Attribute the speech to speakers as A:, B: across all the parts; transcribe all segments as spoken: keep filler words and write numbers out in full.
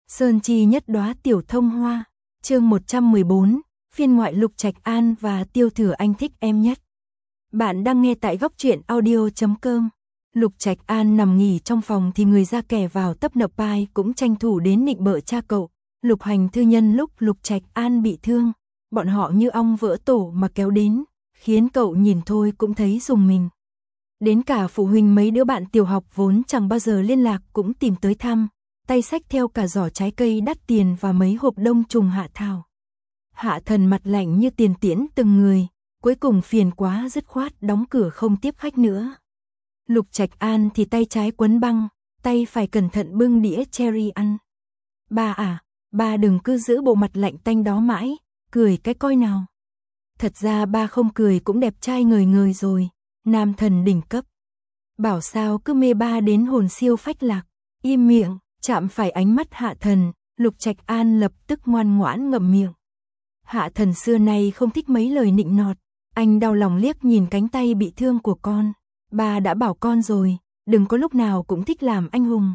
A: Sơn chi nhất đóa tiểu thông hoa, chương một trăm mười bốn, phiên ngoại Lục Trạch An và Tiêu Thừa Anh thích em nhất. Bạn đang nghe tại góc truyện audio chấm com. Lục Trạch An nằm nghỉ trong phòng thì người ra kẻ vào tấp nập pai cũng tranh thủ đến nịnh bợ cha cậu. Lục Hành thư nhân lúc Lục Trạch An bị thương, bọn họ như ong vỡ tổ mà kéo đến, khiến cậu nhìn thôi cũng thấy rùng mình. Đến cả phụ huynh mấy đứa bạn tiểu học vốn chẳng bao giờ liên lạc cũng tìm tới thăm, tay xách theo cả giỏ trái cây đắt tiền và mấy hộp đông trùng hạ thảo. Hạ Thần mặt lạnh như tiền tiễn từng người, cuối cùng phiền quá dứt khoát đóng cửa không tiếp khách nữa. Lục Trạch An thì tay trái quấn băng, tay phải cẩn thận bưng đĩa cherry ăn. Ba à, ba đừng cứ giữ bộ mặt lạnh tanh đó mãi, cười cái coi nào. Thật ra ba không cười cũng đẹp trai ngời ngời rồi, nam thần đỉnh cấp. Bảo sao cứ mê ba đến hồn siêu phách lạc, im miệng, chạm phải ánh mắt Hạ Thần, Lục Trạch An lập tức ngoan ngoãn ngậm miệng. Hạ Thần xưa nay không thích mấy lời nịnh nọt, anh đau lòng liếc nhìn cánh tay bị thương của con. Ba đã bảo con rồi, đừng có lúc nào cũng thích làm anh hùng.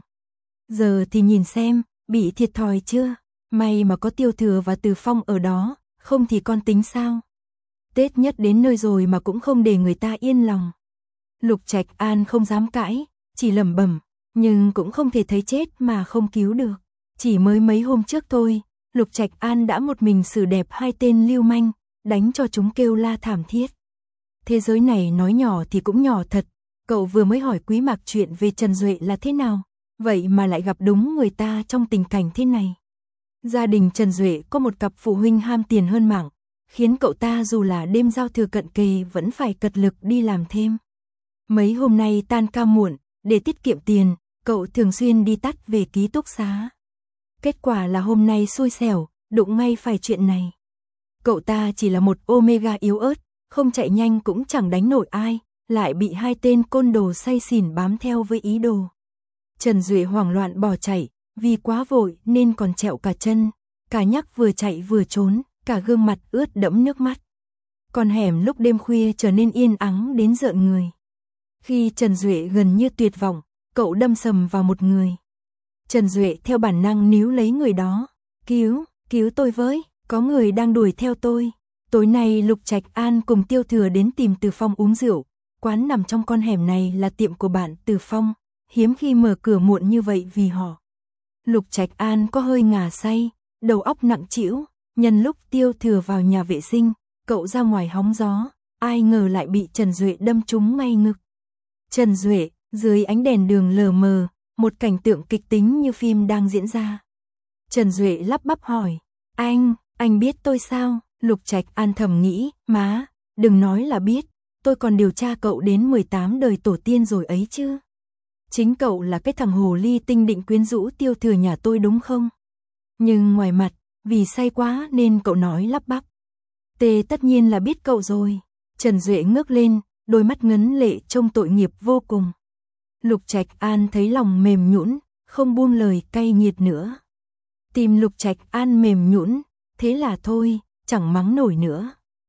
A: Giờ thì nhìn xem, bị thiệt thòi chưa? May mà có Tiêu Thừa và Từ Phong ở đó, không thì con tính sao? Tết nhất đến nơi rồi mà cũng không để người ta yên lòng. Lục Trạch An không dám cãi, chỉ lẩm bẩm, nhưng cũng không thể thấy chết mà không cứu được. Chỉ mới mấy hôm trước thôi, Lục Trạch An đã một mình xử đẹp hai tên lưu manh, đánh cho chúng kêu la thảm thiết. Thế giới này nói nhỏ thì cũng nhỏ thật, cậu vừa mới hỏi Quý Mạc chuyện về Trần Duệ là thế nào, vậy mà lại gặp đúng người ta trong tình cảnh thế này. Gia đình Trần Duệ có một cặp phụ huynh ham tiền hơn mạng, khiến cậu ta dù là đêm giao thừa cận kề vẫn phải cật lực đi làm thêm. Mấy hôm nay tan ca muộn, để tiết kiệm tiền, cậu thường xuyên đi tắt về ký túc xá. Kết quả là hôm nay xui xẻo, đụng ngay phải chuyện này. Cậu ta chỉ là một Omega yếu ớt, không chạy nhanh cũng chẳng đánh nổi ai, lại bị hai tên côn đồ say xỉn bám theo với ý đồ. Trần Duệ hoảng loạn bỏ chạy, vì quá vội nên còn trẹo cả chân, cả nhắc vừa chạy vừa trốn, cả gương mặt ướt đẫm nước mắt. Con hẻm lúc đêm khuya trở nên yên ắng đến rợn người. Khi Trần Duệ gần như tuyệt vọng, cậu đâm sầm vào một người. Trần Duệ theo bản năng níu lấy người đó. Cứu, cứu tôi với, có người đang đuổi theo tôi. Tối nay Lục Trạch An cùng Tiêu Thừa đến tìm Từ Phong uống rượu. Quán nằm trong con hẻm này là tiệm của bạn Từ Phong, hiếm khi mở cửa muộn như vậy vì họ. Lục Trạch An có hơi ngà say, đầu óc nặng trĩu. Nhân lúc Tiêu Thừa vào nhà vệ sinh, cậu ra ngoài hóng gió, ai ngờ lại bị Trần Duệ đâm trúng ngay ngực. Trần Duệ, dưới ánh đèn đường lờ mờ, một cảnh tượng kịch tính như phim đang diễn ra. Trần Duệ lắp bắp hỏi, anh, anh biết tôi sao? Lục Trạch An thầm nghĩ, má, đừng nói là biết, tôi còn điều tra cậu đến mười tám đời tổ tiên rồi ấy chứ. Chính cậu là cái thằng hồ ly tinh định quyến rũ Tiêu Thừa nhà tôi đúng không? Nhưng ngoài mặt, vì say quá nên cậu nói lắp bắp. Tê tất nhiên là biết cậu rồi. Trần Duệ ngước lên, đôi mắt ngấn lệ trông tội nghiệp vô cùng. Lục Trạch An thấy lòng mềm nhũn, không buông lời cay nghiệt nữa. Tìm Lục Trạch An mềm nhũn, thế là thôi, chẳng mắng nổi nữa.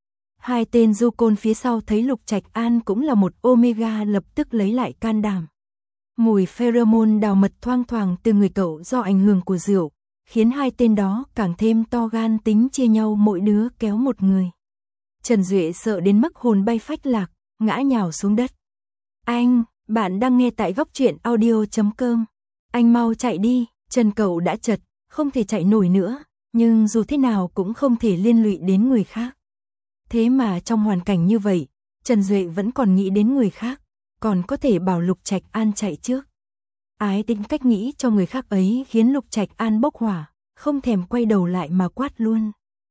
A: Hai tên du côn phía sau thấy Lục Trạch An cũng là một Omega lập tức lấy lại can đảm. Mùi pheromone đào mật thoang thoảng từ người cậu do ảnh hưởng của rượu, khiến hai tên đó càng thêm to gan tính chia nhau mỗi đứa kéo một người. Trần Duệ sợ đến mức hồn bay phách lạc, ngã nhào xuống đất. Anh, bạn đang nghe tại góc truyện audio chấm com. Anh mau chạy đi, chân cậu đã chật, không thể chạy nổi nữa, nhưng dù thế nào cũng không thể liên lụy đến người khác. Thế mà trong hoàn cảnh như vậy, Trần Duệ vẫn còn nghĩ đến người khác, còn có thể bảo Lục Trạch An chạy trước. Ái tính cách nghĩ cho người khác ấy khiến Lục Trạch An bốc hỏa, không thèm quay đầu lại mà quát luôn.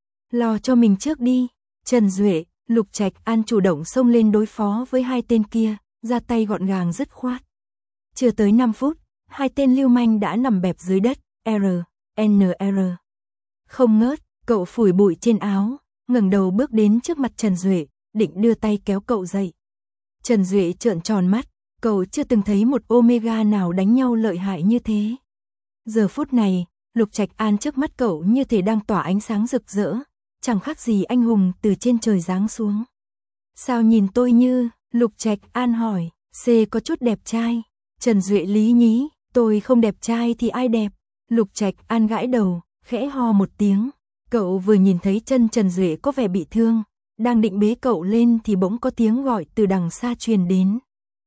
A: Lo cho mình trước đi. Trần Duệ, Lục Trạch An chủ động xông lên đối phó với hai tên kia, ra tay gọn gàng dứt khoát. Chưa tới năm phút, hai tên lưu manh đã nằm bẹp dưới đất, R, N R. Không ngớt, cậu phủi bụi trên áo, ngẩng đầu bước đến trước mặt Trần Duệ, định đưa tay kéo cậu dậy. Trần Duệ trợn tròn mắt, cậu chưa từng thấy một Omega nào đánh nhau lợi hại như thế. Giờ phút này, Lục Trạch An trước mắt cậu như thể đang tỏa ánh sáng rực rỡ, chẳng khác gì anh hùng từ trên trời giáng xuống. Sao nhìn tôi như, Lục Trạch An hỏi, C có chút đẹp trai. Trần Duệ lý nhí, tôi không đẹp trai thì ai đẹp, Lục Trạch An gãi đầu, khẽ ho một tiếng. Cậu vừa nhìn thấy chân Trần Duệ có vẻ bị thương, đang định bế cậu lên thì bỗng có tiếng gọi từ đằng xa truyền đến.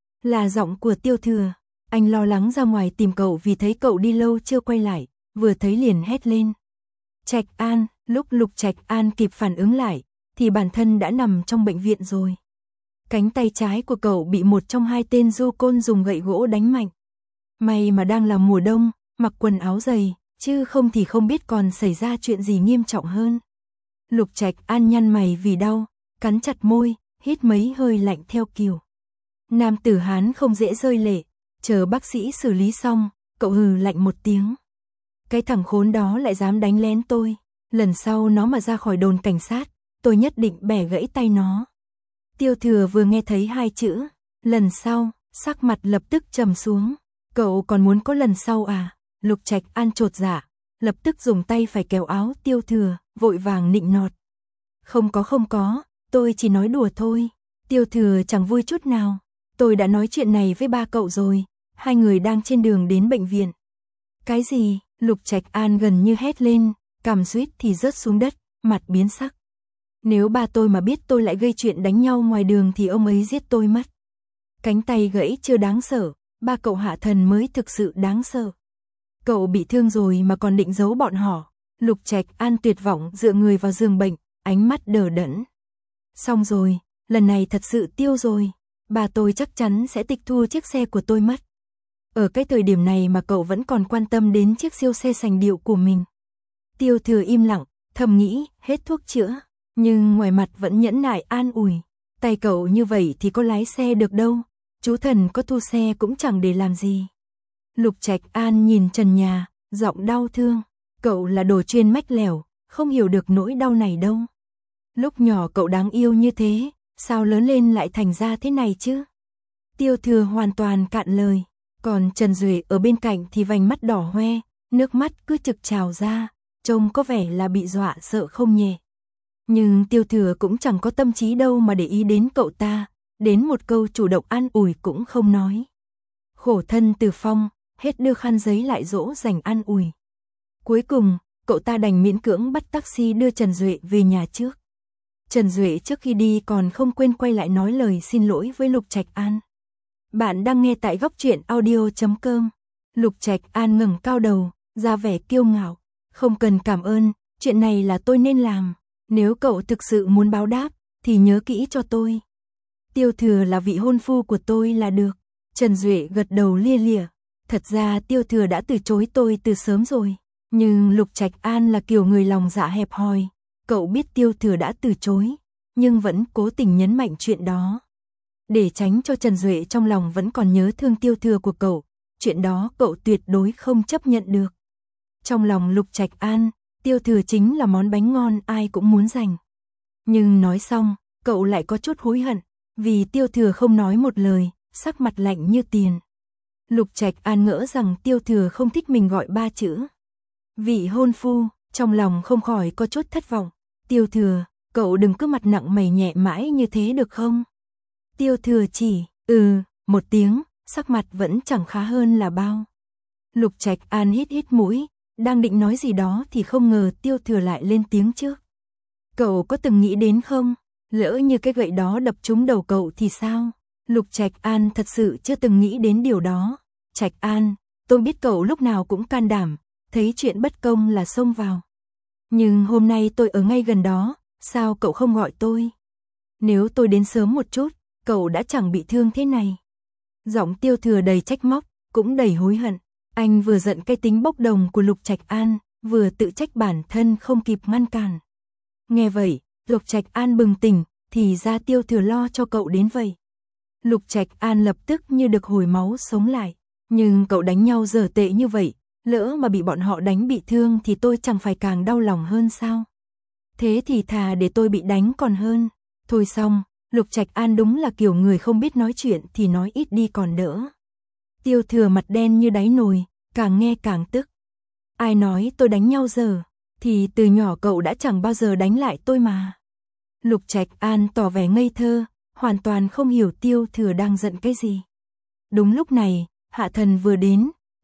A: Là giọng của Tiêu Thừa. Anh lo lắng ra ngoài tìm cậu vì thấy cậu đi lâu chưa quay lại, vừa thấy liền hét lên. Trạch An, lúc Lục Trạch An kịp phản ứng lại, thì bản thân đã nằm trong bệnh viện rồi. Cánh tay trái của cậu bị một trong hai tên du côn dùng gậy gỗ đánh mạnh. May mà đang là mùa đông, mặc quần áo dày, chứ không thì không biết còn xảy ra chuyện gì nghiêm trọng hơn. Lục Trạch An nhăn mày vì đau, cắn chặt môi, hít mấy hơi lạnh theo kiểu. Nam tử Hán không dễ rơi lệ, chờ bác sĩ xử lý xong, cậu hừ lạnh một tiếng. Cái thằng khốn đó lại dám đánh lén tôi, lần sau nó mà ra khỏi đồn cảnh sát, tôi nhất định bẻ gãy tay nó. Tiêu Thừa vừa nghe thấy hai chữ, lần sau, sắc mặt lập tức trầm xuống. Cậu còn muốn có lần sau à? Lục Trạch An chột dạ, lập tức dùng tay phải kéo áo Tiêu Thừa, vội vàng nịnh nọt. Không có không có, tôi chỉ nói đùa thôi. Tiêu Thừa chẳng vui chút nào. Tôi đã nói chuyện này với ba cậu rồi, hai người đang trên đường đến bệnh viện. Cái gì? Lục Trạch An gần như hét lên, cằm suýt thì rớt xuống đất, mặt biến sắc. Nếu ba tôi mà biết tôi lại gây chuyện đánh nhau ngoài đường thì ông ấy giết tôi mất. Cánh tay gãy chưa đáng sợ, ba cậu hạ thần mới thực sự đáng sợ. Cậu bị thương rồi mà còn định giấu bọn họ. Lục Trạch An tuyệt vọng dựa người vào giường bệnh, ánh mắt đờ đẫn. Xong rồi, lần này thật sự tiêu rồi. Bà tôi chắc chắn sẽ tịch thu chiếc xe của tôi mất. Ở cái thời điểm này mà cậu vẫn còn quan tâm đến chiếc siêu xe sành điệu của mình. Tiêu Thừa im lặng, thầm nghĩ, hết thuốc chữa. Nhưng ngoài mặt vẫn nhẫn nại an ủi. Tay cậu như vậy thì có lái xe được đâu. Chú thần có thu xe cũng chẳng để làm gì. Lục Trạch An nhìn trần nhà, giọng đau thương. Cậu là đồ chuyên mách lẻo, không hiểu được nỗi đau này đâu. Lúc nhỏ cậu đáng yêu như thế, sao lớn lên lại thành ra thế này chứ? Tiêu Thừa hoàn toàn cạn lời. Còn Trần Duệ ở bên cạnh thì vành mắt đỏ hoe, nước mắt cứ trực trào ra, trông có vẻ là bị dọa sợ không nhẹ. Nhưng Tiêu Thừa cũng chẳng có tâm trí đâu mà để ý đến cậu ta, đến một câu chủ động an ủi cũng không nói. Khổ thân Từ Phong, hết đưa khăn giấy lại dỗ dành an ủi. Cuối cùng, cậu ta đành miễn cưỡng bắt taxi đưa Trần Duệ về nhà trước. Trần Duệ trước khi đi còn không quên quay lại nói lời xin lỗi với Lục Trạch An. Bạn đang nghe tại góc truyện audio chấm com. Lục Trạch An ngẩng cao đầu, ra vẻ kiêu ngạo. Không cần cảm ơn, chuyện này là tôi nên làm. Nếu cậu thực sự muốn báo đáp, thì nhớ kỹ cho tôi. Tiêu Thừa là vị hôn phu của tôi là được. Trần Duệ gật đầu lia lịa. Thật ra Tiêu Thừa đã từ chối tôi từ sớm rồi. Nhưng Lục Trạch An là kiểu người lòng dạ hẹp hòi. Cậu biết Tiêu Thừa đã từ chối, nhưng vẫn cố tình nhấn mạnh chuyện đó. Để tránh cho Trần Duệ trong lòng vẫn còn nhớ thương Tiêu Thừa của cậu, chuyện đó cậu tuyệt đối không chấp nhận được. Trong lòng Lục Trạch An, Tiêu Thừa chính là món bánh ngon ai cũng muốn giành. Nhưng nói xong, cậu lại có chút hối hận, vì Tiêu Thừa không nói một lời, sắc mặt lạnh như tiền. Lục Trạch An ngỡ rằng Tiêu Thừa không thích mình gọi ba chữ vị hôn phu, trong lòng không khỏi có chút thất vọng. Tiêu Thừa, cậu đừng cứ mặt nặng mày nhẹ mãi như thế được không? Tiêu Thừa chỉ, ừ, một tiếng, sắc mặt vẫn chẳng khá hơn là bao. Lục Trạch An hít hít mũi, đang định nói gì đó thì không ngờ Tiêu Thừa lại lên tiếng trước. Cậu có từng nghĩ đến không? Lỡ như cái gậy đó đập trúng đầu cậu thì sao? Lục Trạch An thật sự chưa từng nghĩ đến điều đó. Trạch An, tôi biết cậu lúc nào cũng can đảm, thấy chuyện bất công là xông vào. Nhưng hôm nay tôi ở ngay gần đó, sao cậu không gọi tôi? Nếu tôi đến sớm một chút, cậu đã chẳng bị thương thế này. Giọng Tiêu Thừa đầy trách móc, cũng đầy hối hận. Anh vừa giận cái tính bốc đồng của Lục Trạch An, vừa tự trách bản thân không kịp ngăn cản. Nghe vậy, Lục Trạch An bừng tỉnh, thì ra Tiêu Thừa lo cho cậu đến vậy. Lục Trạch An lập tức như được hồi máu sống lại. Nhưng cậu đánh nhau dở tệ như vậy, lỡ mà bị bọn họ đánh bị thương thì tôi chẳng phải càng đau lòng hơn sao? Thế thì thà để tôi bị đánh còn hơn. Thôi xong, Lục Trạch An đúng là kiểu người không biết nói chuyện thì nói ít đi còn đỡ. Tiêu Thừa mặt đen như đáy nồi, càng nghe càng tức. Ai nói tôi đánh nhau dở, thì từ nhỏ cậu đã chẳng bao giờ đánh lại tôi mà. Lục Trạch An tỏ vẻ ngây thơ, hoàn toàn không hiểu Tiêu Thừa đang giận cái gì. Đúng lúc này, Hạ Thần vừa đến,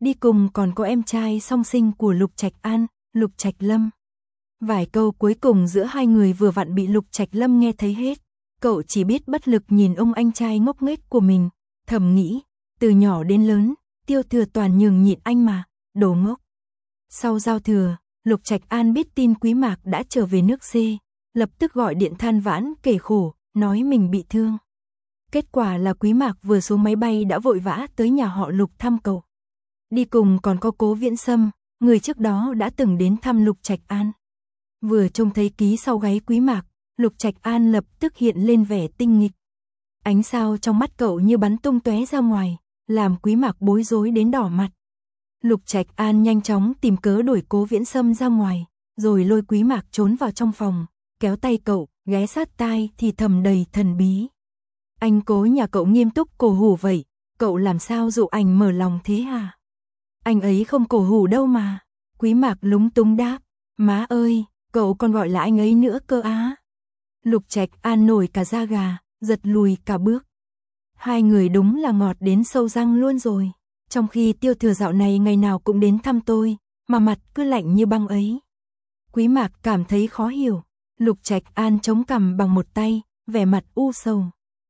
A: đi cùng còn có em trai song sinh của Lục Trạch An, Lục Trạch Lâm. Vài câu cuối cùng giữa hai người vừa vặn bị Lục Trạch Lâm nghe thấy hết, cậu chỉ biết bất lực nhìn ông anh trai ngốc nghếch của mình, thầm nghĩ, từ nhỏ đến lớn, Tiêu Thừa toàn nhường nhịn anh mà, đồ ngốc. Sau giao thừa, Lục Trạch An biết tin Quý Mạc đã trở về nước C, lập tức gọi điện than vãn kể khổ, nói mình bị thương. Kết quả là Quý Mạc vừa xuống máy bay đã vội vã tới nhà họ Lục thăm cậu. Đi cùng còn có Cố Viễn Sâm, người trước đó đã từng đến thăm Lục Trạch An. Vừa trông thấy ký sau gáy Quý Mạc, Lục Trạch An lập tức hiện lên vẻ tinh nghịch. Ánh sao trong mắt cậu như bắn tung tóe ra ngoài, làm Quý Mạc bối rối đến đỏ mặt. Lục Trạch An nhanh chóng tìm cớ đuổi Cố Viễn Sâm ra ngoài, rồi lôi Quý Mạc trốn vào trong phòng, kéo tay cậu, ghé sát tai thì thầm đầy thần bí. Anh Cố nhà cậu nghiêm túc cổ hủ vậy, cậu làm sao dụ anh mở lòng thế hả? Anh ấy không cổ hủ đâu mà. Quý Mạc lúng túng đáp, má ơi, cậu còn gọi là anh ấy nữa cơ á. Lục Trạch An nổi cả da gà, giật lùi cả bước. Hai người đúng là ngọt đến sâu răng luôn rồi. Trong khi Tiêu Thừa dạo này ngày nào cũng đến thăm tôi, mà mặt cứ lạnh như băng ấy. Quý Mạc cảm thấy khó hiểu. Lục Trạch An chống cằm bằng một tay, vẻ mặt u sầu.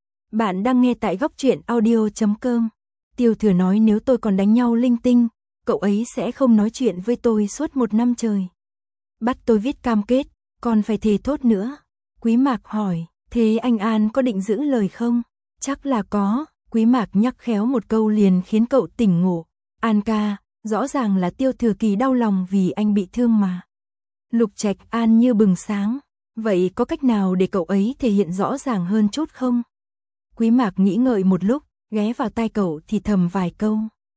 A: Bạn đang nghe tại góc truyện audio chấm com. Tiêu Thừa nói nếu tôi còn đánh nhau linh tinh, cậu ấy sẽ không nói chuyện với tôi suốt một năm trời. Bắt tôi viết cam kết, còn phải thề thốt nữa. Quý Mạc hỏi, thế anh An có định giữ lời không? Chắc là có. Quý Mạc nhắc khéo một câu liền khiến cậu tỉnh ngộ. An ca, rõ ràng là Tiêu Thừa Kỳ đau lòng vì anh bị thương mà. Lục Trạch An như bừng sáng. Vậy có cách nào để cậu ấy thể hiện rõ ràng hơn chút không? Quý Mạc nghĩ ngợi một lúc, ghé vào tai cậu thì thầm vài câu.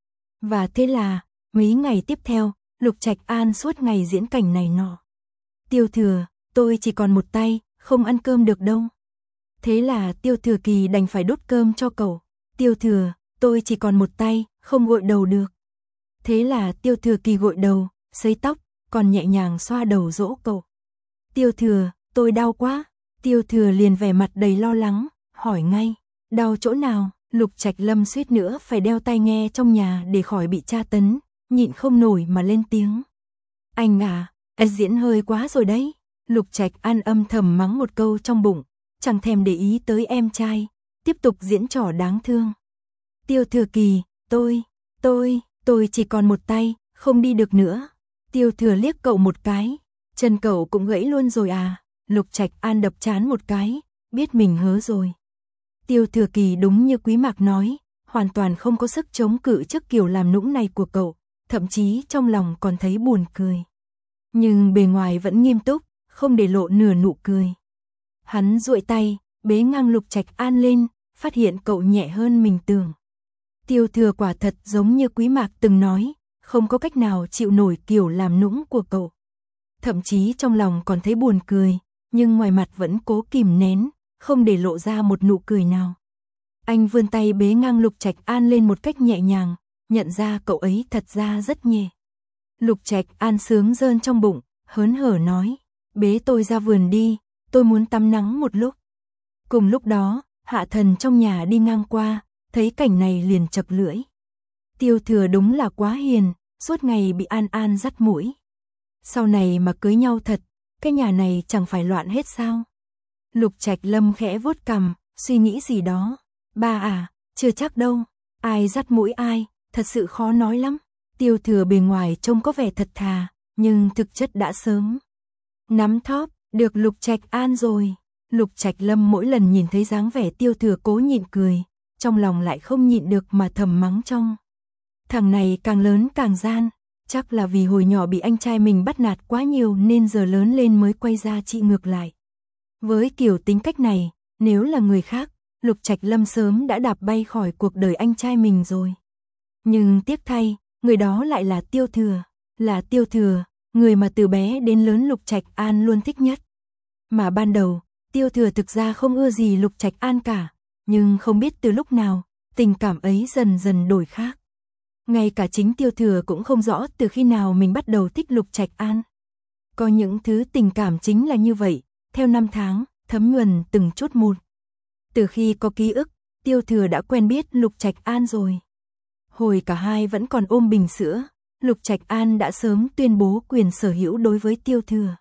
A: Và thế là, mấy ngày tiếp theo, Lục Trạch An suốt ngày diễn cảnh này nọ. Tiêu Thừa, tôi chỉ còn một tay, không ăn cơm được đâu. Thế là Tiêu Thừa Kỳ đành phải đốt cơm cho cậu. Tiêu Thừa, tôi chỉ còn một tay, không gội đầu được. Thế là Tiêu Thừa Kỳ gội đầu, sấy tóc, còn nhẹ nhàng xoa đầu dỗ cậu. Tiêu Thừa, tôi đau quá. Tiêu Thừa liền vẻ mặt đầy lo lắng, hỏi ngay, đau chỗ nào? Lục Trạch Lâm suýt nữa phải đeo tai nghe trong nhà để khỏi bị tra tấn, nhịn không nổi mà lên tiếng. Anh à, anh diễn hơi quá rồi đấy. Lục Trạch An âm thầm mắng một câu trong bụng, chẳng thèm để ý tới em trai, tiếp tục diễn trò đáng thương. Tiêu Thừa Kỳ, tôi, tôi, tôi chỉ còn một tay, không đi được nữa. Tiêu Thừa liếc cậu một cái, chân cậu cũng gãy luôn rồi à? Lục Trạch An đập trán một cái, biết mình hớ rồi. Tiêu Thừa Kỳ đúng như Quý Mạc nói, hoàn toàn không có sức chống cự trước kiểu làm nũng này của cậu, thậm chí trong lòng còn thấy buồn cười. Nhưng bề ngoài vẫn nghiêm túc, không để lộ nửa nụ cười. Hắn duỗi tay, bế ngang Lục Trạch An lên, phát hiện cậu nhẹ hơn mình tưởng. Tiêu Thừa quả thật giống như Quý Mạc từng nói, không có cách nào chịu nổi kiểu làm nũng của cậu. Thậm chí trong lòng còn thấy buồn cười, nhưng ngoài mặt vẫn cố kìm nén, không để lộ ra một nụ cười nào. Anh vươn tay bế ngang Lục Trạch An lên một cách nhẹ nhàng, nhận ra cậu ấy thật ra rất nhẹ. Lục Trạch An sướng rơn trong bụng, hớn hở nói, bế tôi ra vườn đi, tôi muốn tắm nắng một lúc. Cùng lúc đó, Hạ Thần trong nhà đi ngang qua, thấy cảnh này liền chật lưỡi. Tiêu Thừa đúng là quá hiền, suốt ngày bị An An dắt mũi. Sau này mà cưới nhau thật, cái nhà này chẳng phải loạn hết sao? Lục Trạch Lâm khẽ vuốt cằm, suy nghĩ gì đó. Ba à, chưa chắc đâu, ai dắt mũi ai, thật sự khó nói lắm. Tiêu Thừa bề ngoài trông có vẻ thật thà, nhưng thực chất đã sớm nắm thóp được Lục Trạch An rồi. Lục Trạch Lâm mỗi lần nhìn thấy dáng vẻ Tiêu Thừa cố nhịn cười, trong lòng lại không nhịn được mà thầm mắng trong. Thằng này càng lớn càng gian, chắc là vì hồi nhỏ bị anh trai mình bắt nạt quá nhiều nên giờ lớn lên mới quay ra trị ngược lại. Với kiểu tính cách này, nếu là người khác, Lục Trạch Lâm sớm đã đạp bay khỏi cuộc đời anh trai mình rồi. Nhưng tiếc thay, người đó lại là Tiêu Thừa, là Tiêu Thừa, người mà từ bé đến lớn Lục Trạch An luôn thích nhất. Mà ban đầu, Tiêu Thừa thực ra không ưa gì Lục Trạch An cả, nhưng không biết từ lúc nào, tình cảm ấy dần dần đổi khác. Ngay cả chính Tiêu Thừa cũng không rõ từ khi nào mình bắt đầu thích Lục Trạch An. Có những thứ tình cảm chính là như vậy, theo năm tháng, thấm nhuần từng chút một. Từ khi có ký ức, Tiêu Thừa đã quen biết Lục Trạch An rồi. Hồi cả hai vẫn còn ôm bình sữa, Lục Trạch An đã sớm tuyên bố quyền sở hữu đối với Tiêu Thừa.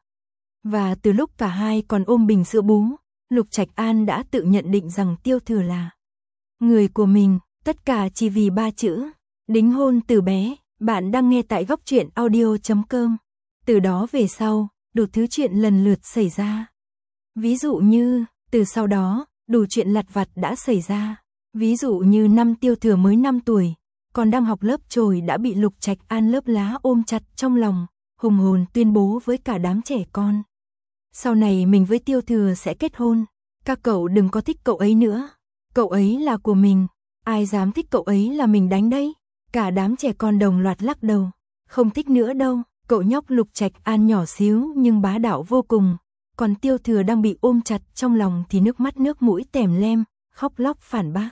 A: Và từ lúc cả hai còn ôm bình sữa bú, Lục Trạch An đã tự nhận định rằng Tiêu Thừa là người của mình, tất cả chỉ vì ba chữ, đính hôn từ bé. Bạn đang nghe tại góc truyện audio chấm com. Từ đó về sau, đủ thứ chuyện lần lượt xảy ra. Ví dụ như, từ sau đó, đủ chuyện lặt vặt đã xảy ra. Ví dụ như năm Tiêu Thừa mới năm tuổi, còn đang học lớp chồi đã bị Lục Trạch An lớp lá ôm chặt trong lòng, hùng hồn tuyên bố với cả đám trẻ con. Sau này mình với Tiêu Thừa sẽ kết hôn, các cậu đừng có thích cậu ấy nữa, cậu ấy là của mình, ai dám thích cậu ấy là mình đánh đấy. Cả đám trẻ con đồng loạt lắc đầu, không thích nữa đâu. Cậu nhóc Lục Trạch An nhỏ xíu nhưng bá đạo vô cùng, còn Tiêu Thừa đang bị ôm chặt trong lòng thì nước mắt nước mũi tèm lem, khóc lóc phản bác.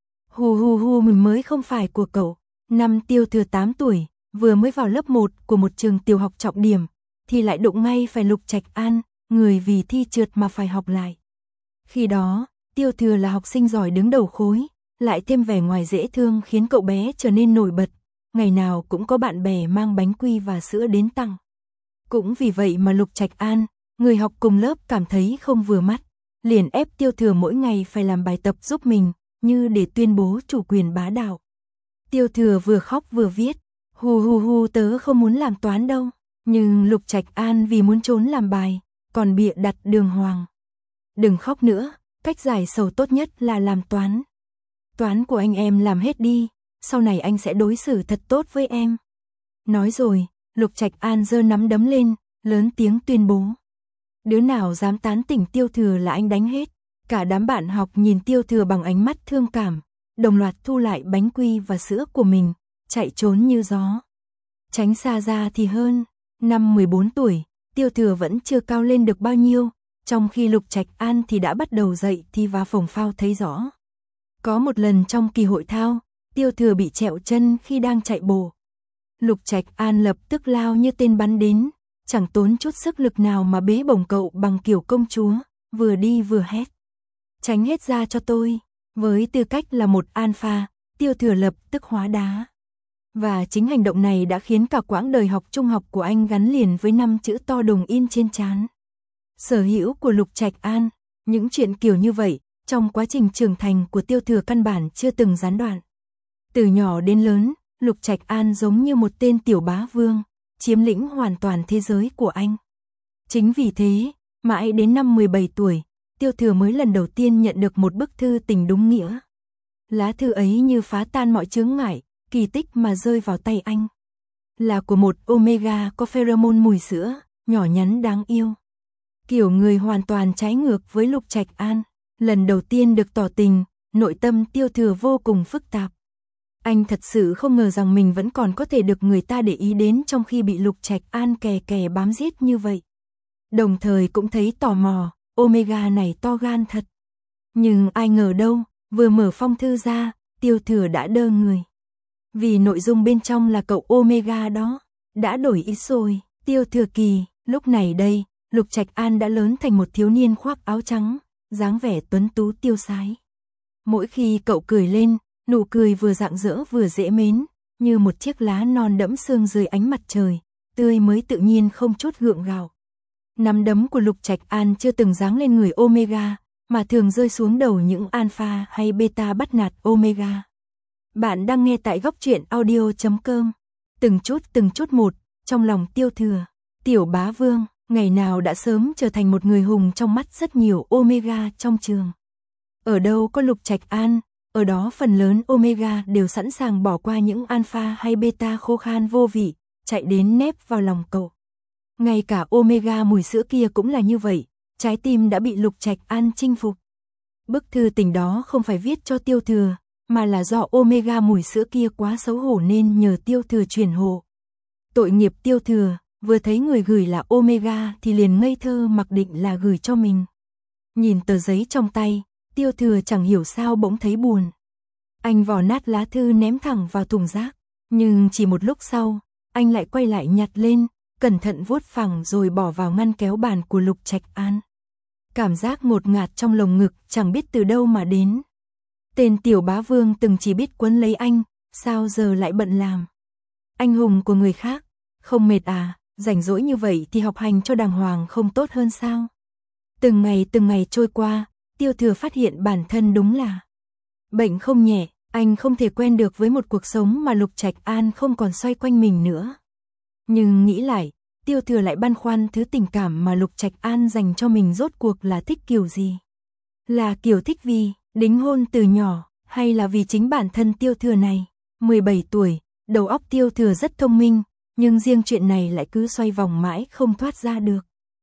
A: Hù hù hù, mình mới không phải của cậu. Năm Tiêu Thừa tám tuổi, vừa mới vào lớp một của một trường tiểu học trọng điểm, thì lại đụng ngay phải Lục Trạch An, người vì thi trượt mà phải học lại. Khi đó, Tiêu Thừa là học sinh giỏi đứng đầu khối, lại thêm vẻ ngoài dễ thương khiến cậu bé trở nên nổi bật, ngày nào cũng có bạn bè mang bánh quy và sữa đến tặng. Cũng vì vậy mà Lục Trạch An, người học cùng lớp cảm thấy không vừa mắt, liền ép Tiêu Thừa mỗi ngày phải làm bài tập giúp mình, như để tuyên bố chủ quyền bá đạo. Tiêu Thừa vừa khóc vừa viết, hù hù hù, tớ không muốn làm toán đâu, nhưng Lục Trạch An vì muốn trốn làm bài, còn bịa đặt đường hoàng. Đừng khóc nữa, cách giải sầu tốt nhất là làm toán. Toán của anh em làm hết đi, sau này anh sẽ đối xử thật tốt với em. Nói rồi, Lục Trạch An giơ nắm đấm lên, lớn tiếng tuyên bố. Đứa nào dám tán tỉnh Tiêu Thừa là anh đánh hết. Cả đám bạn học nhìn Tiêu Thừa bằng ánh mắt thương cảm, đồng loạt thu lại bánh quy và sữa của mình, chạy trốn như gió. Tránh xa ra thì hơn. Năm mười bốn tuổi, Tiêu Thừa vẫn chưa cao lên được bao nhiêu, trong khi Lục Trạch An thì đã bắt đầu dậy thì và phồng phao thấy rõ. Có một lần trong kỳ hội thao, Tiêu Thừa bị trẹo chân khi đang chạy bộ. Lục Trạch An lập tức lao như tên bắn đến, chẳng tốn chút sức lực nào mà bế bổng cậu bằng kiểu công chúa, vừa đi vừa hét. Tránh hết ra cho tôi. Với tư cách là một alpha, Tiêu Thừa lập tức hóa đá. Và chính hành động này đã khiến cả quãng đời học trung học của anh gắn liền với năm chữ to đùng in trên trán. Sở hữu của Lục Trạch An. Những chuyện kiểu như vậy, trong quá trình trưởng thành của Tiêu Thừa căn bản chưa từng gián đoạn. Từ nhỏ đến lớn, Lục Trạch An giống như một tên tiểu bá vương, chiếm lĩnh hoàn toàn thế giới của anh. Chính vì thế, mãi đến năm mười bảy tuổi, Tiêu Thừa mới lần đầu tiên nhận được một bức thư tình đúng nghĩa. Lá thư ấy như phá tan mọi chướng ngại, kỳ tích mà rơi vào tay anh. Là của một Omega có pheromone mùi sữa, nhỏ nhắn đáng yêu. Kiểu người hoàn toàn trái ngược với Lục Trạch An. Lần đầu tiên được tỏ tình, nội tâm Tiêu Thừa vô cùng phức tạp. Anh thật sự không ngờ rằng mình vẫn còn có thể được người ta để ý đến trong khi bị Lục Trạch An kè kè bám giết như vậy. Đồng thời cũng thấy tò mò, Omega này to gan thật. Nhưng ai ngờ đâu, vừa mở phong thư ra, Tiêu Thừa đã đơ người. Vì nội dung bên trong là cậu Omega đó, đã đổi ý rồi. Tiêu Thừa kỳ, lúc này đây, Lục Trạch An đã lớn thành một thiếu niên khoác áo trắng, dáng vẻ tuấn tú tiêu sái. Mỗi khi cậu cười lên, nụ cười vừa rạng rỡ vừa dễ mến, như một chiếc lá non đẫm sương dưới ánh mặt trời, tươi mới tự nhiên không chút gượng gạo. Nắm đấm của Lục Trạch An chưa từng giáng lên người Omega, mà thường rơi xuống đầu những alpha hay beta bắt nạt Omega. Bạn đang nghe tại góc truyện audio chấm com. Từng chút từng chút một, trong lòng Tiêu Thừa, tiểu bá vương, ngày nào đã sớm trở thành một người hùng trong mắt rất nhiều Omega trong trường. Ở đâu có Lục Trạch An, ở đó phần lớn Omega đều sẵn sàng bỏ qua những alpha hay beta khô khan vô vị, chạy đến nép vào lòng cậu. Ngay cả Omega mùi sữa kia cũng là như vậy, trái tim đã bị Lục Trạch An chinh phục. Bức thư tình đó không phải viết cho Tiêu Thừa, mà là do Omega mùi sữa kia quá xấu hổ nên nhờ Tiêu Thừa truyền hộ. Tội nghiệp Tiêu Thừa, vừa thấy người gửi là Omega thì liền ngây thơ mặc định là gửi cho mình. Nhìn tờ giấy trong tay, Tiêu Thừa chẳng hiểu sao bỗng thấy buồn. Anh vò nát lá thư ném thẳng vào thùng rác, nhưng chỉ một lúc sau, anh lại quay lại nhặt lên, cẩn thận vuốt phẳng rồi bỏ vào ngăn kéo bàn của Lục Trạch An. Cảm giác ngột ngạt trong lồng ngực chẳng biết từ đâu mà đến. Tên tiểu bá vương từng chỉ biết quấn lấy anh, sao giờ lại bận làm anh hùng của người khác, không mệt à, rảnh rỗi như vậy thì học hành cho đàng hoàng không tốt hơn sao? Từng ngày từng ngày trôi qua, Tiêu Thừa phát hiện bản thân đúng là bệnh không nhẹ, anh không thể quen được với một cuộc sống mà Lục Trạch An không còn xoay quanh mình nữa. Nhưng nghĩ lại, Tiêu Thừa lại băn khoăn thứ tình cảm mà Lục Trạch An dành cho mình rốt cuộc là thích kiểu gì? Là kiểu thích vì đính hôn từ nhỏ, hay là vì chính bản thân Tiêu Thừa này? mười bảy tuổi, đầu óc Tiêu Thừa rất thông minh, nhưng riêng chuyện này lại cứ xoay vòng mãi không thoát ra được.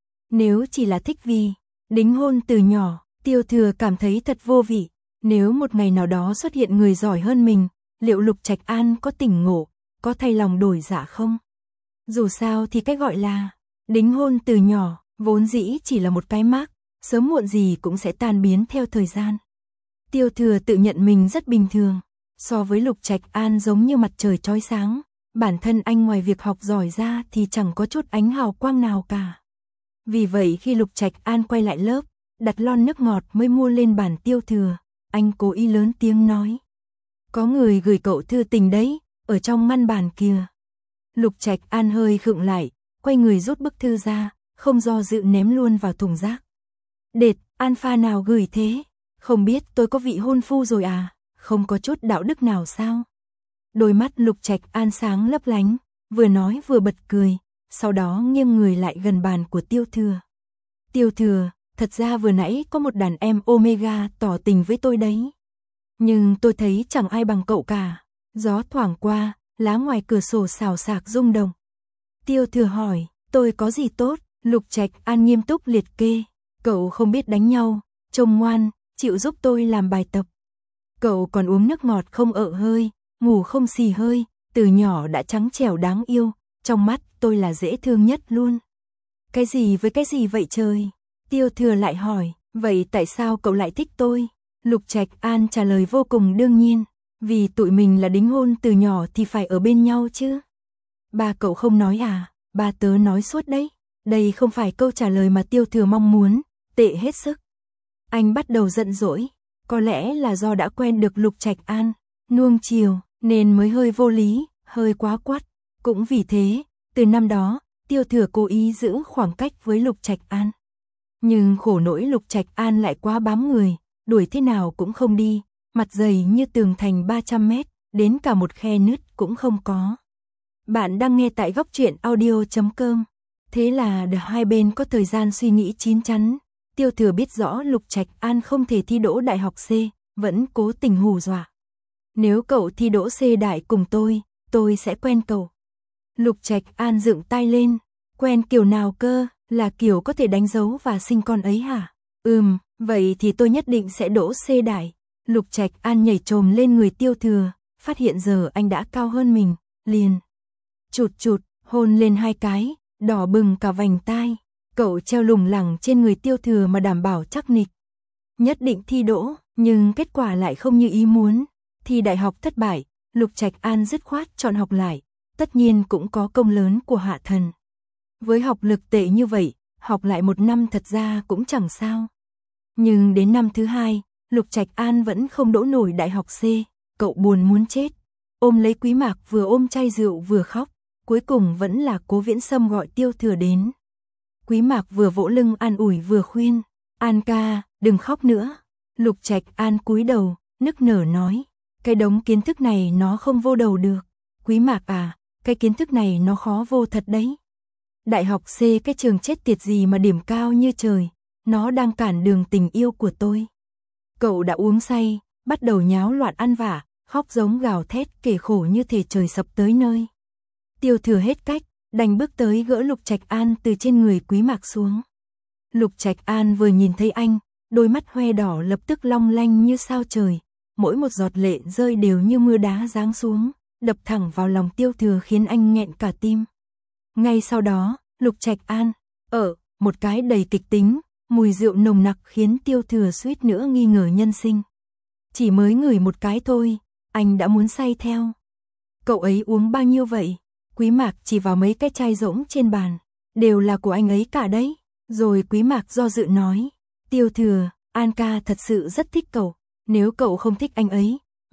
A: Nếu chỉ là thích vì đính hôn từ nhỏ, Tiêu Thừa cảm thấy thật vô vị. Nếu một ngày nào đó xuất hiện người giỏi hơn mình, liệu Lục Trạch An có tỉnh ngộ, có thay lòng đổi dạ không? Dù sao thì cách gọi là đính hôn từ nhỏ, vốn dĩ chỉ là một cái mác, sớm muộn gì cũng sẽ tan biến theo thời gian. Tiêu Thừa tự nhận mình rất bình thường, so với Lục Trạch An giống như mặt trời chói sáng, bản thân anh ngoài việc học giỏi ra thì chẳng có chút ánh hào quang nào cả. Vì vậy khi Lục Trạch An quay lại lớp, đặt lon nước ngọt mới mua lên bàn Tiêu Thừa, anh cố ý lớn tiếng nói: "Có người gửi cậu thư tình đấy, ở trong ngăn bàn kia." Lục Trạch An hơi khựng lại, quay người rút bức thư ra, không do dự ném luôn vào thùng rác. "Đệt, Alpha nào gửi thế? Không biết tôi có vị hôn phu rồi à? Không có chút đạo đức nào sao?" Đôi mắt Lục Trạch An sáng lấp lánh, vừa nói vừa bật cười, sau đó nghiêng người lại gần bàn của Tiêu Thừa. "Tiêu Thừa, thật ra vừa nãy có một đàn em Omega tỏ tình với tôi đấy. Nhưng tôi thấy chẳng ai bằng cậu cả." Gió thoảng qua, lá ngoài cửa sổ xào xạc rung động. Tiêu Thừa hỏi: "Tôi có gì tốt?" Lục Trạch An nghiêm túc liệt kê: "Cậu không biết đánh nhau, trông ngoan, chịu giúp tôi làm bài tập. Cậu còn uống nước ngọt không ợ hơi, ngủ không xì hơi, từ nhỏ đã trắng trẻo đáng yêu, trong mắt tôi là dễ thương nhất luôn." "Cái gì với cái gì vậy trời?" Tiêu Thừa lại hỏi: "Vậy tại sao cậu lại thích tôi?" Lục Trạch An trả lời vô cùng đương nhiên: "Vì tụi mình là đính hôn từ nhỏ thì phải ở bên nhau chứ." "Ba cậu không nói à?" "Ba tớ nói suốt đấy." Đây không phải câu trả lời mà Tiêu Thừa mong muốn, tệ hết sức. Anh bắt đầu giận dỗi, có lẽ là do đã quen được Lục Trạch An, nuông chiều, nên mới hơi vô lý, hơi quá quắt. Cũng vì thế, từ năm đó, Tiêu Thừa cố ý giữ khoảng cách với Lục Trạch An. Nhưng khổ nỗi Lục Trạch An lại quá bám người, đuổi thế nào cũng không đi, mặt dày như tường thành ba trăm mét, đến cả một khe nứt cũng không có. Bạn đang nghe tại góc truyện audio chấm com. Thế là được hai bên có thời gian suy nghĩ chín chắn. Tiêu Thừa biết rõ Lục Trạch An không thể thi đỗ đại học C, vẫn cố tình hù dọa: "Nếu cậu thi đỗ C đại cùng tôi, tôi sẽ quen cậu." Lục Trạch An dựng tai lên: "Quen kiểu nào cơ? Là kiểu có thể đánh dấu và sinh con ấy hả?" "Ừm, vậy thì tôi nhất định sẽ đỗ C đại." Lục Trạch An nhảy chồm lên người Tiêu Thừa, phát hiện giờ anh đã cao hơn mình, liền chụt chụt hôn lên hai cái, đỏ bừng cả vành tai. Cậu treo lủng lẳng trên người Tiêu Thừa mà đảm bảo chắc nịch nhất định thi đỗ, nhưng kết quả lại không như ý muốn. Thi đại học thất bại, Lục Trạch An dứt khoát chọn học lại, tất nhiên cũng có công lớn của Hạ Thần. Với học lực tệ như vậy, học lại một năm thật ra cũng chẳng sao. Nhưng đến năm thứ hai, Lục Trạch An vẫn không đỗ nổi đại học C, cậu buồn muốn chết. Ôm lấy Quý Mạc vừa ôm chai rượu vừa khóc, cuối cùng vẫn là Cố Viễn Sâm gọi Tiêu Thừa đến. Quý Mạc vừa vỗ lưng an ủi vừa khuyên: "An ca, đừng khóc nữa." Lục Trạch An cúi đầu, nức nở nói: "Cái đống kiến thức này nó không vô đầu được." "Quý Mạc à, cái kiến thức này nó khó vô thật đấy. Đại học C cái trường chết tiệt gì mà điểm cao như trời, nó đang cản đường tình yêu của tôi." Cậu đã uống say, bắt đầu nháo loạn ăn vạ, khóc giống gào thét kể khổ như thể trời sập tới nơi. Tiêu Thừa hết cách, đành bước tới gỡ Lục Trạch An từ trên người Quý Mạc xuống. Lục Trạch An vừa nhìn thấy anh, đôi mắt hoe đỏ lập tức long lanh như sao trời, mỗi một giọt lệ rơi đều như mưa đá giáng xuống, đập thẳng vào lòng Tiêu Thừa khiến anh nghẹn cả tim. Ngay sau đó, Lục Trạch An ở một cái đầy kịch tính, mùi rượu nồng nặc khiến Tiêu Thừa suýt nữa nghi ngờ nhân sinh. Chỉ mới ngửi một cái thôi, anh đã muốn say theo. "Cậu ấy uống bao nhiêu vậy?" Quý Mạc chỉ vào mấy cái chai rỗng trên bàn. "Đều là của anh ấy cả đấy." Rồi Quý Mạc do dự nói: "Tiêu Thừa, An ca thật sự rất thích cậu. Nếu cậu không thích anh ấy,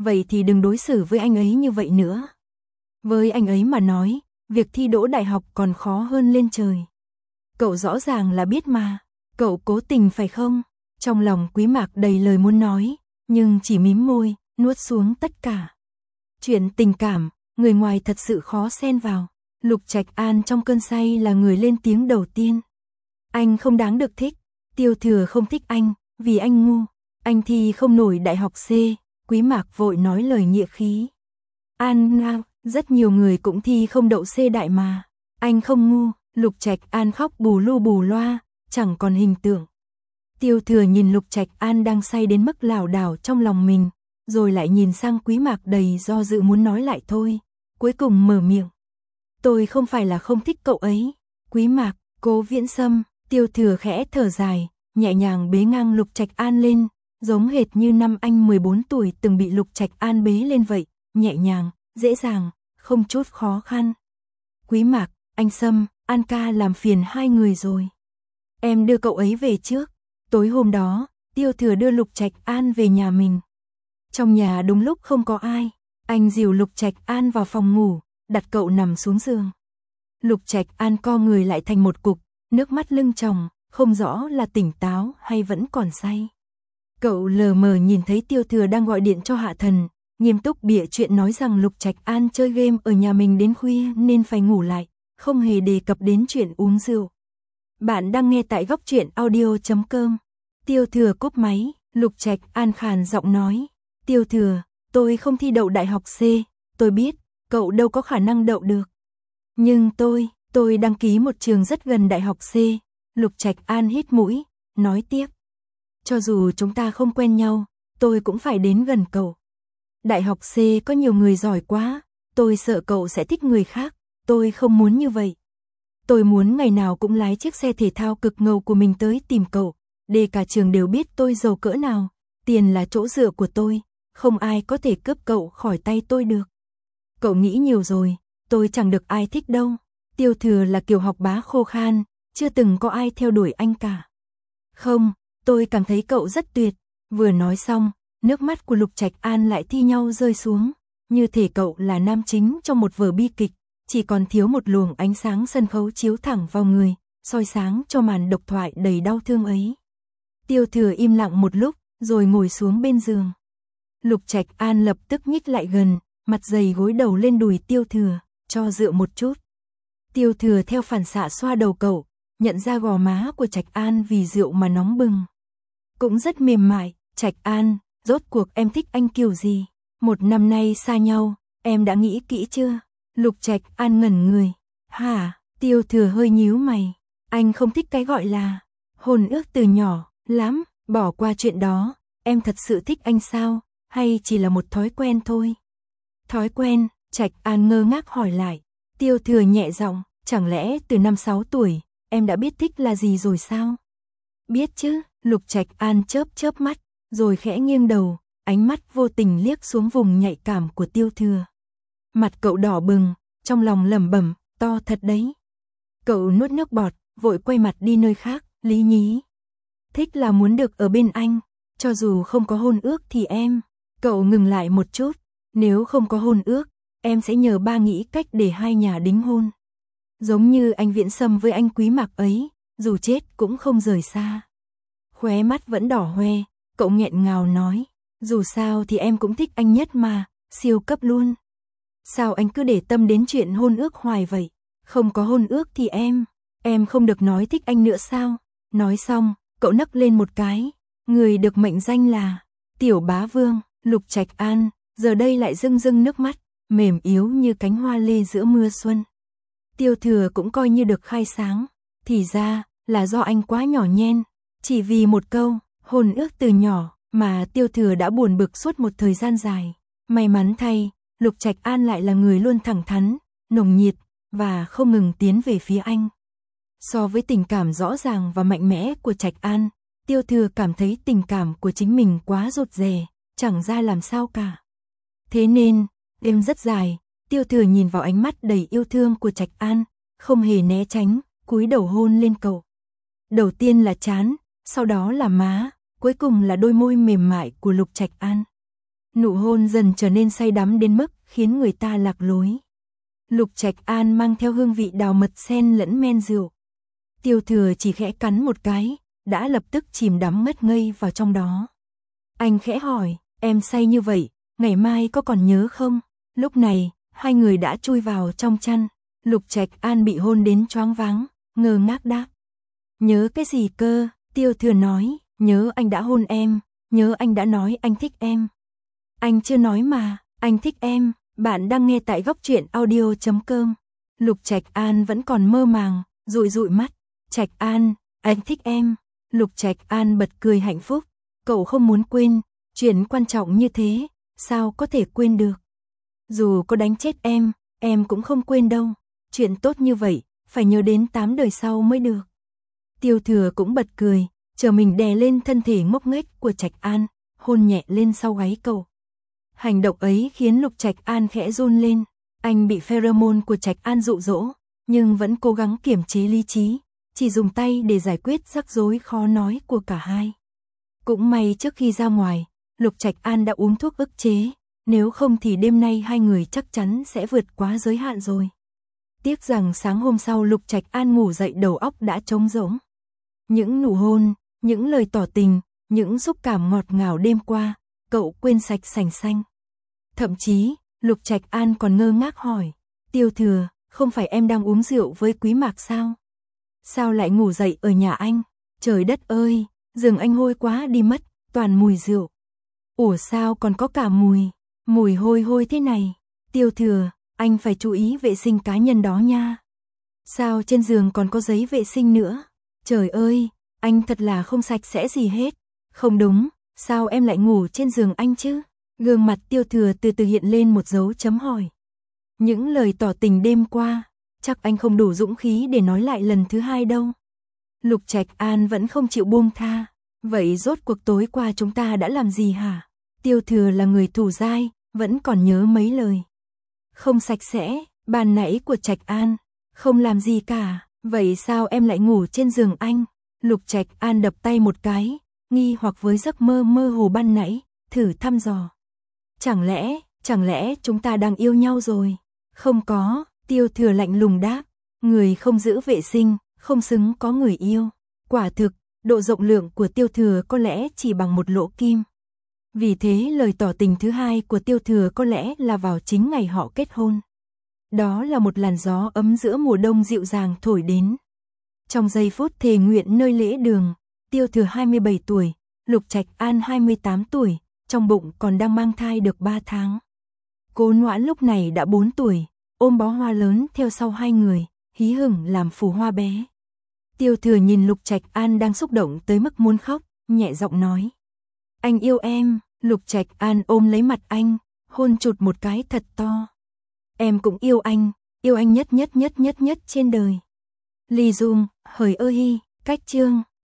A: vậy thì đừng đối xử với anh ấy như vậy nữa. Với anh ấy mà nói, việc thi đỗ đại học còn khó hơn lên trời. Cậu rõ ràng là biết mà, cậu cố tình phải không? Trong lòng Quý Mạc đầy lời muốn nói, nhưng chỉ mím môi, nuốt xuống tất cả. Chuyện tình cảm, người ngoài thật sự khó xen vào. Lục Trạch An trong cơn say là người lên tiếng đầu tiên. Anh không đáng được thích, Tiêu Thừa không thích anh, vì anh ngu. Anh thi không nổi đại học C, Quý Mạc vội nói lời nghĩa khí. An ngao, rất nhiều người cũng thi không đậu C đại mà. Anh không ngu, Lục Trạch An khóc bù lu bù loa, chẳng còn hình tượng. Tiêu Thừa nhìn Lục Trạch An đang say đến mức lảo đảo trong lòng mình, rồi lại nhìn sang Quý Mạc đầy do dự muốn nói lại thôi, cuối cùng mở miệng. Tôi không phải là không thích cậu ấy. Quý Mạc, Cố Viễn Sâm, Tiêu Thừa khẽ thở dài, nhẹ nhàng bế ngang Lục Trạch An lên, giống hệt như năm anh mười bốn tuổi từng bị Lục Trạch An bế lên vậy, nhẹ nhàng, dễ dàng, không chút khó khăn. Quý Mạc, anh Sâm, An ca làm phiền hai người rồi. Em đưa cậu ấy về trước. Tối hôm đó, Tiêu Thừa đưa Lục Trạch An về nhà mình. Trong nhà đúng lúc không có ai, anh dìu Lục Trạch An vào phòng ngủ, đặt cậu nằm xuống giường. Lục Trạch An co người lại thành một cục, nước mắt lưng tròng, không rõ là tỉnh táo hay vẫn còn say. Cậu lờ mờ nhìn thấy Tiêu Thừa đang gọi điện cho Hạ Thần, nghiêm túc bịa chuyện nói rằng Lục Trạch An chơi game ở nhà mình đến khuya nên phải ngủ lại, không hề đề cập đến chuyện uống rượu. Bạn đang nghe tại góc truyện audio chấm com. Tiêu Thừa cúp máy, Lục Trạch An khàn giọng nói. Tiêu Thừa, tôi không thi đậu đại học C, tôi biết, cậu đâu có khả năng đậu được. Nhưng tôi, tôi đăng ký một trường rất gần đại học C. Lục Trạch An hít mũi, nói tiếp. Cho dù chúng ta không quen nhau, tôi cũng phải đến gần cậu. Đại học C có nhiều người giỏi quá, tôi sợ cậu sẽ thích người khác, tôi không muốn như vậy. Tôi muốn ngày nào cũng lái chiếc xe thể thao cực ngầu của mình tới tìm cậu, để cả trường đều biết tôi giàu cỡ nào, tiền là chỗ dựa của tôi, không ai có thể cướp cậu khỏi tay tôi được. Cậu nghĩ nhiều rồi, tôi chẳng được ai thích đâu. Tiêu Thừa là kiểu học bá khô khan, chưa từng có ai theo đuổi anh cả. Không, tôi cảm thấy cậu rất tuyệt. Vừa nói xong, nước mắt của Lục Trạch An lại thi nhau rơi xuống, như thể cậu là nam chính trong một vở bi kịch, chỉ còn thiếu một luồng ánh sáng sân khấu chiếu thẳng vào người, soi sáng cho màn độc thoại đầy đau thương ấy. Tiêu Thừa im lặng một lúc, rồi ngồi xuống bên giường. Lục Trạch An lập tức nhích lại gần, mặt dày gối đầu lên đùi Tiêu Thừa, cho dựa một chút. Tiêu Thừa theo phản xạ xoa đầu cậu, nhận ra gò má của Trạch An vì rượu mà nóng bừng. Cũng rất mềm mại. Trạch An, rốt cuộc em thích anh kiểu gì? Một năm nay xa nhau, em đã nghĩ kỹ chưa? Lục Trạch An ngẩn người. Hả? Tiêu Thừa hơi nhíu mày. Anh không thích cái gọi là hôn ước từ nhỏ lắm, bỏ qua chuyện đó. Em thật sự thích anh sao? Hay chỉ là một thói quen thôi? Thói quen? Trạch An ngơ ngác hỏi lại. Tiêu Thừa nhẹ giọng, chẳng lẽ từ năm sáu tuổi, em đã biết thích là gì rồi sao? Biết chứ. Lục Trạch An chớp chớp mắt, rồi khẽ nghiêng đầu, ánh mắt vô tình liếc xuống vùng nhạy cảm của Tiêu Thừa. Mặt cậu đỏ bừng, trong lòng lẩm bẩm, to thật đấy. Cậu nuốt nước bọt, vội quay mặt đi nơi khác, lý nhí. Thích là muốn được ở bên anh, cho dù không có hôn ước thì em. Cậu ngừng lại một chút, nếu không có hôn ước, em sẽ nhờ ba nghĩ cách để hai nhà đính hôn. Giống như anh Viễn Sâm với anh Quý Mạc ấy, dù chết cũng không rời xa. Khóe mắt vẫn đỏ hoe, cậu nghẹn ngào nói, dù sao thì em cũng thích anh nhất mà, siêu cấp luôn. Sao anh cứ để tâm đến chuyện hôn ước hoài vậy? Không có hôn ước thì em, em không được nói thích anh nữa sao? Nói xong, cậu nấc lên một cái, người được mệnh danh là Tiểu Bá Vương. Lục Trạch An, giờ đây lại rưng rưng nước mắt, mềm yếu như cánh hoa lê giữa mưa xuân. Tiêu Thừa cũng coi như được khai sáng, thì ra là do anh quá nhỏ nhen. Chỉ vì một câu, hôn ước từ nhỏ, mà Tiêu Thừa đã buồn bực suốt một thời gian dài. May mắn thay, Lục Trạch An lại là người luôn thẳng thắn, nồng nhiệt, và không ngừng tiến về phía anh. So với tình cảm rõ ràng và mạnh mẽ của Trạch An, Tiêu Thừa cảm thấy tình cảm của chính mình quá rụt rè, chẳng ra làm sao cả. Thế nên, đêm rất dài, Tiêu Thừa nhìn vào ánh mắt đầy yêu thương của Trạch An, không hề né tránh, cúi đầu hôn lên cậu. Đầu tiên là trán, sau đó là má, cuối cùng là đôi môi mềm mại của Lục Trạch An. Nụ hôn dần trở nên say đắm đến mức khiến người ta lạc lối. Lục Trạch An mang theo hương vị đào mật sen lẫn men rượu. Tiêu Thừa chỉ khẽ cắn một cái, đã lập tức chìm đắm ngất ngây vào trong đó. Anh khẽ hỏi, em say như vậy, ngày mai có còn nhớ không? Lúc này, hai người đã chui vào trong chăn. Lục Trạch An bị hôn đến choáng váng, ngơ ngác đáp. Nhớ cái gì cơ? Tiêu Thừa nói, nhớ anh đã hôn em, nhớ anh đã nói anh thích em. Anh chưa nói mà, anh thích em. Bạn đang nghe tại góc truyện audio chấm com. Lục Trạch An vẫn còn mơ màng, dụi dụi mắt. Trạch An, anh thích em. Lục Trạch An bật cười hạnh phúc. Cậu không muốn quên, chuyện quan trọng như thế, sao có thể quên được? Dù có đánh chết em, em cũng không quên đâu. Chuyện tốt như vậy, phải nhớ đến tám đời sau mới được. Tiêu Thừa cũng bật cười, chờ mình đè lên thân thể ngốc nghếch của Trạch An, hôn nhẹ lên sau gáy cậu. Hành động ấy khiến Lục Trạch An khẽ run lên. Anh bị pheromone của Trạch An dụ dỗ, nhưng vẫn cố gắng kiềm chế lý trí, chỉ dùng tay để giải quyết rắc rối khó nói của cả hai. Cũng may trước khi ra ngoài, Lục Trạch An đã uống thuốc ức chế, nếu không thì đêm nay hai người chắc chắn sẽ vượt quá giới hạn rồi. Tiếc rằng sáng hôm sau Lục Trạch An ngủ dậy đầu óc đã trống rỗng. Những nụ hôn, những lời tỏ tình, những xúc cảm ngọt ngào đêm qua, cậu quên sạch sành xanh. Thậm chí, Lục Trạch An còn ngơ ngác hỏi, Tiêu Thừa, không phải em đang uống rượu với Quý Mạc sao? Sao lại ngủ dậy ở nhà anh? Trời đất ơi, giường anh hôi quá đi mất, toàn mùi rượu. Ủa sao còn có cả mùi, mùi hôi hôi thế này? Tiêu Thừa, anh phải chú ý vệ sinh cá nhân đó nha. Sao trên giường còn có giấy vệ sinh nữa? Trời ơi, anh thật là không sạch sẽ gì hết. Không đúng, sao em lại ngủ trên giường anh chứ? Gương mặt Tiêu Thừa từ từ hiện lên một dấu chấm hỏi. Những lời tỏ tình đêm qua, chắc anh không đủ dũng khí để nói lại lần thứ hai đâu. Lục Trạch An vẫn không chịu buông tha. Vậy rốt cuộc tối qua chúng ta đã làm gì hả? Tiêu Thừa là người thủ dai, vẫn còn nhớ mấy lời. Không sạch sẽ, ban nãy của Trạch An, không làm gì cả, vậy sao em lại ngủ trên giường anh? Lục Trạch An đập tay một cái, nghi hoặc với giấc mơ mơ hồ ban nãy, thử thăm dò. Chẳng lẽ, chẳng lẽ chúng ta đang yêu nhau rồi? Không có, Tiêu Thừa lạnh lùng đáp, người không giữ vệ sinh, không xứng có người yêu. Quả thực, độ rộng lượng của Tiêu Thừa có lẽ chỉ bằng một lỗ kim. Vì thế lời tỏ tình thứ hai của Tiêu Thừa có lẽ là vào chính ngày họ kết hôn. Đó là một làn gió ấm giữa mùa đông dịu dàng thổi đến. Trong giây phút thề nguyện nơi lễ đường, Tiêu Thừa hai mươi bảy tuổi, Lục Trạch An hai mươi tám tuổi, trong bụng còn đang mang thai được ba tháng. Cô Noãn lúc này đã bốn tuổi, ôm bó hoa lớn theo sau hai người, hí hửng làm phù hoa bé. Tiêu Thừa nhìn Lục Trạch An đang xúc động tới mức muốn khóc, nhẹ giọng nói. Anh yêu em. Lục Trạch An ôm lấy mặt anh, hôn chụt một cái thật to. Em cũng yêu anh, yêu anh nhất nhất nhất nhất nhất trên đời. Ly Dung, hời ơ hi, cách chương.